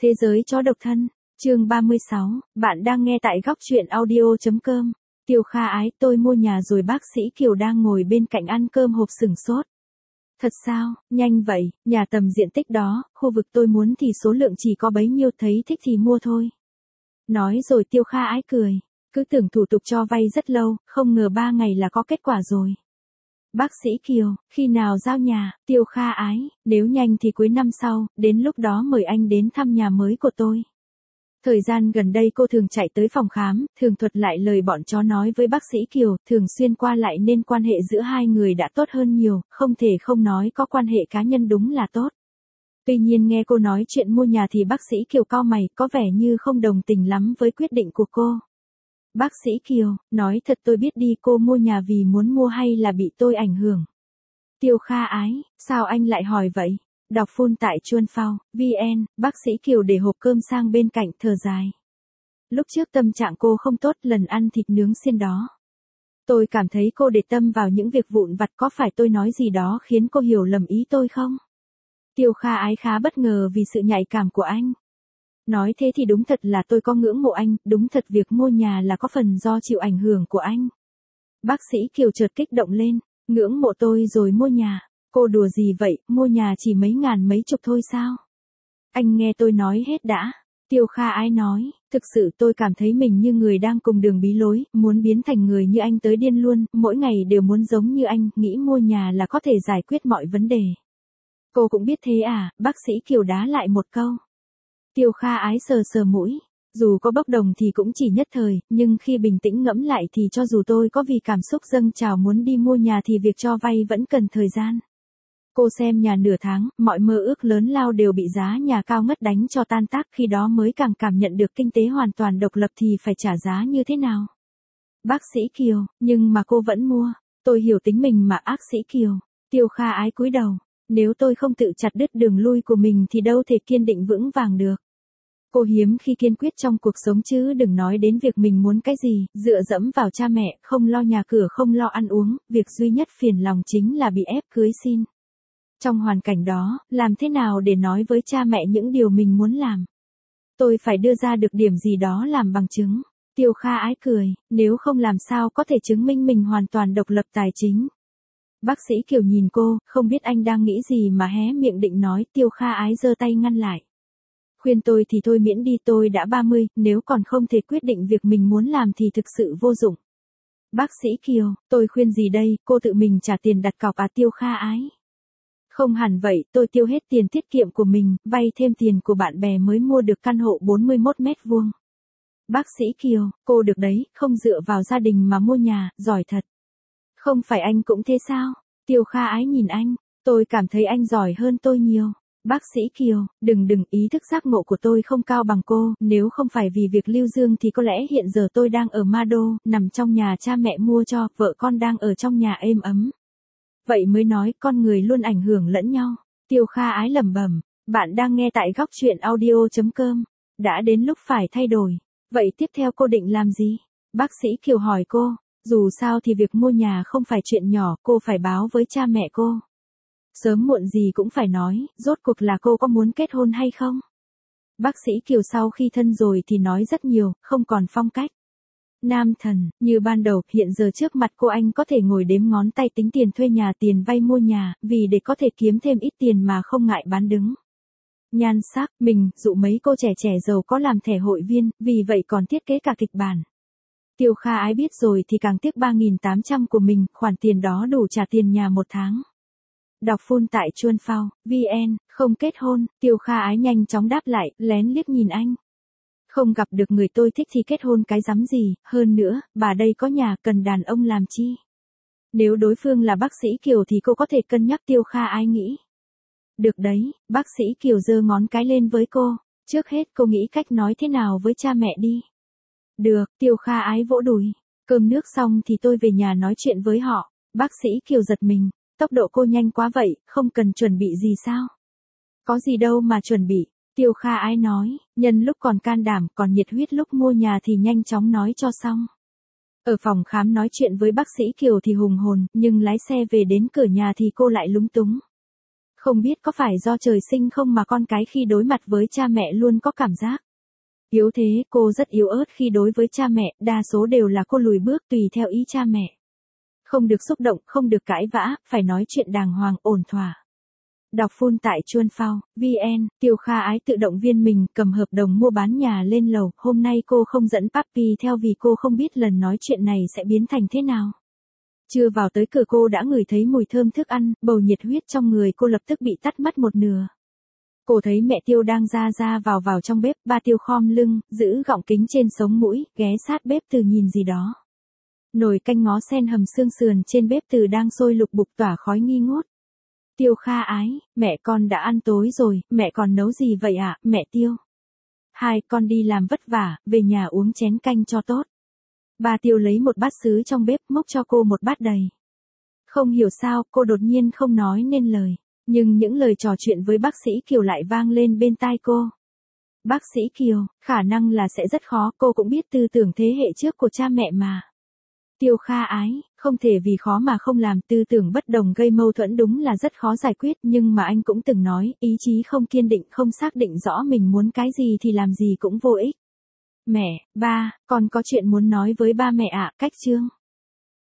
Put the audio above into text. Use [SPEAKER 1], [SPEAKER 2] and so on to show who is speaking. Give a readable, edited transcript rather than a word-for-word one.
[SPEAKER 1] Thế giới chó độc thân, chương 36, bạn đang nghe tại góc truyện audio.com. Tiêu Kha Ái, tôi mua nhà rồi. Bác sĩ Kiều đang ngồi bên cạnh ăn cơm hộp sửng sốt. Thật sao, nhanh vậy, nhà tầm diện tích đó, khu vực tôi muốn thì số lượng chỉ có bấy nhiêu, thấy thích thì mua thôi. Nói rồi Tiêu Kha Ái cười, cứ tưởng thủ tục cho vay rất lâu, không ngờ 3 ngày là có kết quả rồi. Bác sĩ Kiều, khi nào giao nhà? Tiêu Kha Ái, nếu nhanh thì cuối năm sau, đến lúc đó mời anh đến thăm nhà mới của tôi. Thời gian gần đây cô thường chạy tới phòng khám, thường thuật lại lời bọn chó nói với bác sĩ Kiều, thường xuyên qua lại nên quan hệ giữa hai người đã tốt hơn nhiều, không thể không nói có quan hệ cá nhân đúng là tốt. Tuy nhiên nghe cô nói chuyện mua nhà thì bác sĩ Kiều cau mày, có vẻ như không đồng tình lắm với quyết định của cô. Bác sĩ Kiều, nói thật tôi biết đi, cô mua nhà vì muốn mua hay là bị tôi ảnh hưởng? Tiêu Kha Ái, sao anh lại hỏi vậy? Đọc full tại Chuan Phao, VN, bác sĩ Kiều để hộp cơm sang bên cạnh, thở dài. Lúc trước tâm trạng cô không tốt lần ăn thịt nướng xiên đó. Tôi cảm thấy cô để tâm vào những việc vụn vặt, có phải tôi nói gì đó khiến cô hiểu lầm ý tôi không? Tiêu Kha Ái khá bất ngờ vì sự nhạy cảm của anh. Nói thế thì đúng thật là tôi có ngưỡng mộ anh, đúng thật việc mua nhà là có phần do chịu ảnh hưởng của anh. Bác sĩ Kiều chợt kích động lên, ngưỡng mộ tôi rồi mua nhà. Cô đùa gì vậy, mua nhà chỉ mấy ngàn mấy chục thôi sao? Anh nghe tôi nói hết đã. Tiêu Kha Ái nói, thực sự tôi cảm thấy mình như người đang cùng đường bí lối, muốn biến thành người như anh tới điên luôn, mỗi ngày đều muốn giống như anh, nghĩ mua nhà là có thể giải quyết mọi vấn đề. Cô cũng biết thế à? Bác sĩ Kiều đá lại một câu. Tiêu Kha Ái sờ sờ mũi, dù có bốc đồng thì cũng chỉ nhất thời, nhưng khi bình tĩnh ngẫm lại thì cho dù tôi có vì cảm xúc dâng trào muốn đi mua nhà thì việc cho vay vẫn cần thời gian. Cô xem nhà nửa tháng, mọi mơ ước lớn lao đều bị giá nhà cao ngất đánh cho tan tác, khi đó mới càng cảm nhận được kinh tế hoàn toàn độc lập thì phải trả giá như thế nào. Bác sĩ Kiều, nhưng mà cô vẫn mua. Tôi hiểu tính mình mà. Bác sĩ Kiều. Tiêu Kha Ái cúi đầu. Nếu tôi không tự chặt đứt đường lui của mình thì đâu thể kiên định vững vàng được. Cô hiếm khi kiên quyết trong cuộc sống chứ đừng nói đến việc mình muốn cái gì, dựa dẫm vào cha mẹ, không lo nhà cửa, không lo ăn uống, việc duy nhất phiền lòng chính là bị ép cưới xin. Trong hoàn cảnh đó, làm thế nào để nói với cha mẹ những điều mình muốn làm? Tôi phải đưa ra được điểm gì đó làm bằng chứng. Tiêu Kha Ái cười, nếu không làm sao có thể chứng minh mình hoàn toàn độc lập tài chính. Bác sĩ Kiều nhìn cô, không biết anh đang nghĩ gì mà hé miệng định nói. Tiêu Kha Ái giơ tay ngăn lại. Khuyên tôi thì thôi miễn đi, tôi đã 30, nếu còn không thể quyết định việc mình muốn làm thì thực sự vô dụng. Bác sĩ Kiều, tôi khuyên gì đây, cô tự mình trả tiền đặt cọc à? Tiêu Kha Ái. Không hẳn vậy, tôi tiêu hết tiền tiết kiệm của mình, vay thêm tiền của bạn bè mới mua được căn hộ 41 mét vuông. Bác sĩ Kiều, cô được đấy, không dựa vào gia đình mà mua nhà, giỏi thật. Không phải anh cũng thế sao? Tiêu Kha Ái nhìn anh, tôi cảm thấy anh giỏi hơn tôi nhiều. Bác sĩ Kiều, đừng, ý thức giác ngộ của tôi không cao bằng cô, nếu không phải vì việc lưu dương thì có lẽ hiện giờ tôi đang ở Ma Đô, nằm trong nhà cha mẹ mua cho, vợ con đang ở trong nhà êm ấm. Vậy mới nói con người luôn ảnh hưởng lẫn nhau. Tiêu Kha Ái lẩm bẩm, bạn đang nghe tại góc truyện audio.com. Đã đến lúc phải thay đổi. Vậy tiếp theo cô định làm gì? Bác sĩ Kiều hỏi cô, dù sao thì việc mua nhà không phải chuyện nhỏ, cô phải báo với cha mẹ cô. Sớm muộn gì cũng phải nói, rốt cuộc là cô có muốn kết hôn hay không? Bác sĩ Kiều sau khi thân rồi thì nói rất nhiều, không còn phong cách nam thần như ban đầu. Hiện giờ trước mặt cô anh có thể ngồi đếm ngón tay tính tiền thuê nhà, tiền vay mua nhà, vì để có thể kiếm thêm ít tiền mà không ngại bán đứng nhan sắc mình, dụ mấy cô trẻ giàu có làm thẻ hội viên, vì vậy còn thiết kế cả kịch bản. Tiêu Kha Ái biết rồi thì càng tiếc 3.800 của mình, khoản tiền đó đủ trả tiền nhà một tháng. Đọc full tại Chuan Phao, VN, không kết hôn. Tiêu Kha Ái nhanh chóng đáp lại, lén liếc nhìn anh. Không gặp được người tôi thích thì kết hôn cái rắm gì, hơn nữa, bà đây có nhà, cần đàn ông làm chi? Nếu đối phương là bác sĩ Kiều thì cô có thể cân nhắc. Tiêu Kha Ái nghĩ. Được đấy, bác sĩ Kiều giơ ngón cái lên với cô. Trước hết cô nghĩ cách nói thế nào với cha mẹ đi. Được, Tiêu Kha Ái vỗ đùi. Cơm nước xong thì tôi về nhà nói chuyện với họ. Bác sĩ Kiều giật mình. Tốc độ cô nhanh quá vậy, không cần chuẩn bị gì sao? Có gì đâu mà chuẩn bị. Tiêu Kha Ái nói, nhân lúc còn can đảm, còn nhiệt huyết lúc mua nhà thì nhanh chóng nói cho xong. Ở phòng khám nói chuyện với bác sĩ Kiều thì hùng hồn, nhưng lái xe về đến cửa nhà thì cô lại lúng túng. Không biết có phải do trời sinh không mà con cái khi đối mặt với cha mẹ luôn có cảm giác yếu thế, cô rất yếu ớt khi đối với cha mẹ, đa số đều là cô lùi bước tùy theo ý cha mẹ. Không được xúc động, không được cãi vã, phải nói chuyện đàng hoàng, ổn thỏa. Đọc full tại Chuan Phao, VN, Tiêu Kha Ái tự động viên mình, cầm hợp đồng mua bán nhà lên lầu, hôm nay cô không dẫn Papi theo vì cô không biết lần nói chuyện này sẽ biến thành thế nào. Chưa vào tới cửa cô đã ngửi thấy mùi thơm thức ăn, bầu nhiệt huyết trong người cô lập tức bị tắt mất một nửa. Cô thấy mẹ Tiêu đang ra vào trong bếp, ba Tiêu khom lưng, giữ gọng kính trên sống mũi, ghé sát bếp từ nhìn gì đó. Nồi canh ngó sen hầm xương sườn trên bếp từ đang sôi lục bục tỏa khói nghi ngút. Tiêu Kha Ái, mẹ con đã ăn tối rồi, mẹ còn nấu gì vậy ạ, mẹ Tiêu? Hai con đi làm vất vả, về nhà uống chén canh cho tốt. Ba Tiêu lấy một bát sứ trong bếp múc cho cô một bát đầy. Không hiểu sao, cô đột nhiên không nói nên lời. Nhưng những lời trò chuyện với bác sĩ Kiều lại vang lên bên tai cô. Bác sĩ Kiều, khả năng là sẽ rất khó, cô cũng biết tư tưởng thế hệ trước của cha mẹ mà. Tiêu Kha Ái, không thể vì khó mà không làm, tư tưởng bất đồng gây mâu thuẫn đúng là rất khó giải quyết, nhưng mà anh cũng từng nói, ý chí không kiên định, không xác định rõ mình muốn cái gì thì làm gì cũng vô ích. Mẹ, ba, con có chuyện muốn nói với ba mẹ ạ, cách chương.